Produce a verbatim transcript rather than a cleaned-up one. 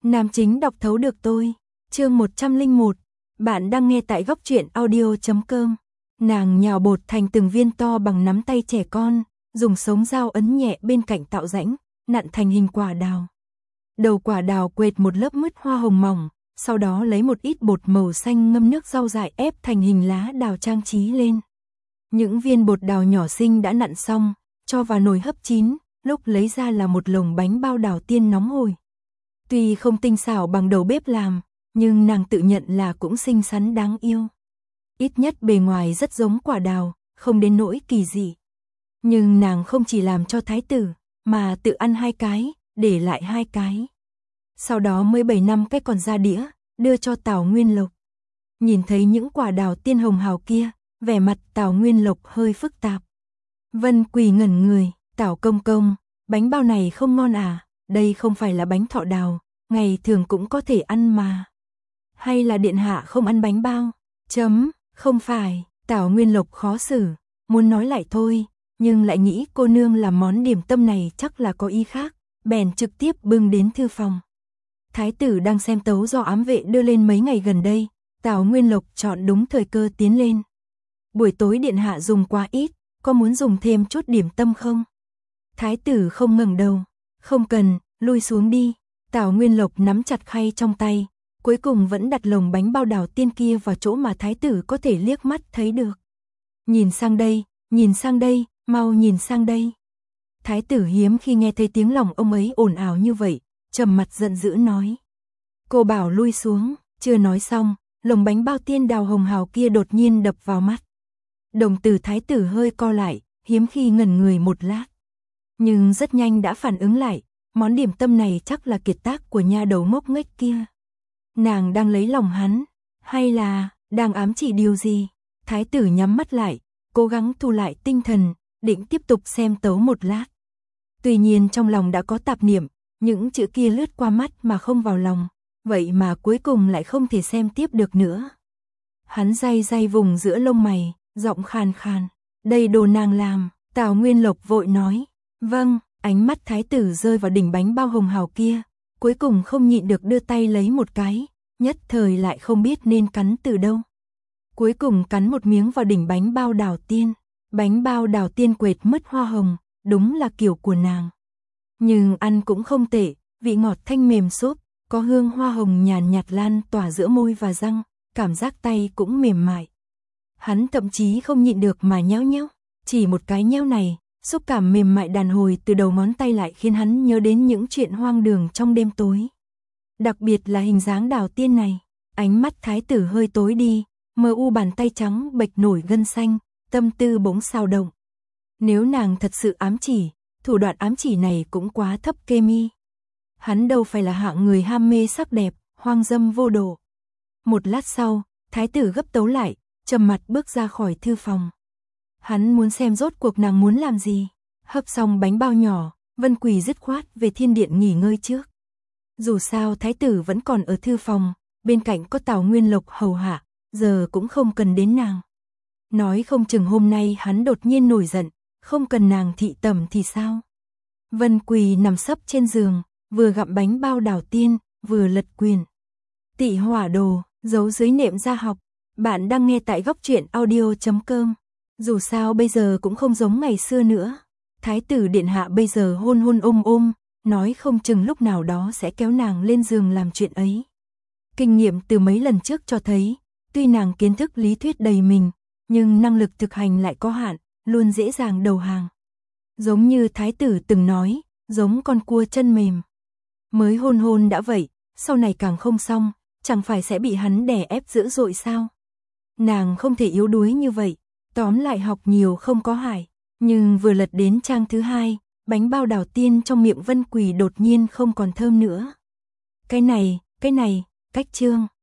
Nam chính đọc thấu được tôi. Chương một trăm lẻ một. Bạn đang nghe tại góc truyện audio chấm com. Nàng nhào bột thành từng viên to bằng nắm tay trẻ con, dùng sống dao ấn nhẹ bên cạnh tạo rãnh, nặn thành hình quả đào. Đầu quả đào quệt một lớp mứt hoa hồng mỏng, sau đó lấy một ít bột màu xanh ngâm nước rau dại ép thành hình lá đào trang trí lên. Những viên bột đào nhỏ xinh đã nặn xong, cho vào nồi hấp chín, lúc lấy ra là một lồng bánh bao đào tiên nóng hổi. Tuy không tinh xảo bằng đầu bếp làm, nhưng nàng tự nhận là cũng xinh xắn đáng yêu. Ít nhất bề ngoài rất giống quả đào, không đến nỗi kỳ dị. Nhưng nàng không chỉ làm cho thái tử, mà tự ăn hai cái, để lại hai cái. Sau đó mới bảy năm cái còn ra đĩa, đưa cho Tào Nguyên Lộc. Nhìn thấy những quả đào tiên hồng hào kia, vẻ mặt Tào Nguyên Lộc hơi phức tạp. Vân Quỳ ngẩn người, Tào công công, bánh bao này không ngon à, đây không phải là bánh thọ đào, ngày thường cũng có thể ăn mà. Hay là điện hạ không ăn bánh bao? Chấm, không phải, Tào Nguyên Lộc khó xử, muốn nói lại thôi, nhưng lại nghĩ cô nương làm món điểm tâm này chắc là có ý khác, bèn trực tiếp bưng đến thư phòng. Thái tử đang xem tấu do ám vệ đưa lên mấy ngày gần đây, Tào Nguyên Lộc chọn đúng thời cơ tiến lên. Buổi tối điện hạ dùng quá ít, có muốn dùng thêm chút điểm tâm không? Thái tử không ngẩng đầu, không cần, lui xuống đi. Tào Nguyên Lộc nắm chặt khay trong tay, cuối cùng vẫn đặt lồng bánh bao đào tiên kia vào chỗ mà thái tử có thể liếc mắt thấy được. Nhìn sang đây, nhìn sang đây, mau nhìn sang đây. Thái tử hiếm khi nghe thấy tiếng lòng ông ấy ồn ào như vậy, trầm mặt giận dữ nói. Cô bảo lui xuống, chưa nói xong, lồng bánh bao tiên đào hồng hào kia đột nhiên đập vào mắt. Đồng tử thái tử hơi co lại, hiếm khi ngẩn người một lát. Nhưng rất nhanh đã phản ứng lại, món điểm tâm này chắc là kiệt tác của nha đầu ngốc nghếch kia. Nàng đang lấy lòng hắn, hay là đang ám chỉ điều gì? Thái tử nhắm mắt lại, cố gắng thu lại tinh thần, định tiếp tục xem tấu một lát. Tuy nhiên trong lòng đã có tạp niệm, những chữ kia lướt qua mắt mà không vào lòng, vậy mà cuối cùng lại không thể xem tiếp được nữa. Hắn day day vùng giữa lông mày, giọng khàn khàn, đây đồ nàng làm. Tào Nguyên Lộc vội nói, vâng. Ánh mắt thái tử rơi vào đỉnh bánh bao hồng hào kia, cuối cùng không nhịn được đưa tay lấy một cái, nhất thời lại không biết nên cắn từ đâu. Cuối cùng cắn một miếng vào đỉnh bánh bao đào tiên, bánh bao đào tiên quệt mứt hoa hồng, đúng là kiểu của nàng. Nhưng ăn cũng không tệ, vị ngọt thanh mềm xốp, có hương hoa hồng nhàn nhạt lan tỏa giữa môi và răng, cảm giác tay cũng mềm mại. Hắn thậm chí không nhịn được mà nhéo nhéo, chỉ một cái nhéo này. Xúc cảm mềm mại đàn hồi từ đầu ngón tay lại khiến hắn nhớ đến những chuyện hoang đường trong đêm tối. Đặc biệt là hình dáng đào tiên này, ánh mắt thái tử hơi tối đi, mờ u bàn tay trắng bệch nổi gân xanh, tâm tư bỗng xao động. Nếu nàng thật sự ám chỉ, thủ đoạn ám chỉ này cũng quá thấp kê mi. Hắn đâu phải là hạng người ham mê sắc đẹp, hoang dâm vô độ. Một lát sau, thái tử gấp tấu lại, trầm mặt bước ra khỏi thư phòng. Hắn muốn xem rốt cuộc nàng muốn làm gì. Hấp xong bánh bao nhỏ, Vân Quỳ dứt khoát về thiên điện nghỉ ngơi trước. Dù sao thái tử vẫn còn ở thư phòng, bên cạnh có Tào Nguyên Lộc hầu hạ, giờ cũng không cần đến nàng. Nói không chừng hôm nay hắn đột nhiên nổi giận, không cần nàng thị tẩm thì sao? Vân Quỳ nằm sấp trên giường, vừa gặm bánh bao đào tiên, vừa lật quyển. Tị hỏa đồ, giấu dưới nệm gia học. Bạn đang nghe tại góc truyện audio chấm com. Dù sao bây giờ cũng không giống ngày xưa nữa. Thái tử điện hạ bây giờ hôn hôn ôm ôm, nói không chừng lúc nào đó sẽ kéo nàng lên giường làm chuyện ấy. Kinh nghiệm từ mấy lần trước cho thấy, tuy nàng kiến thức lý thuyết đầy mình, nhưng năng lực thực hành lại có hạn, luôn dễ dàng đầu hàng. Giống như thái tử từng nói, giống con cua chân mềm. Mới hôn hôn đã vậy, sau này càng không xong, chẳng phải sẽ bị hắn đè ép dữ dội sao? Nàng không thể yếu đuối như vậy. Tóm lại học nhiều không có hại, nhưng vừa lật đến trang thứ hai, bánh bao đào tiên trong miệng Vân Quỳ đột nhiên không còn thơm nữa. Cái này, cái này, cách chương.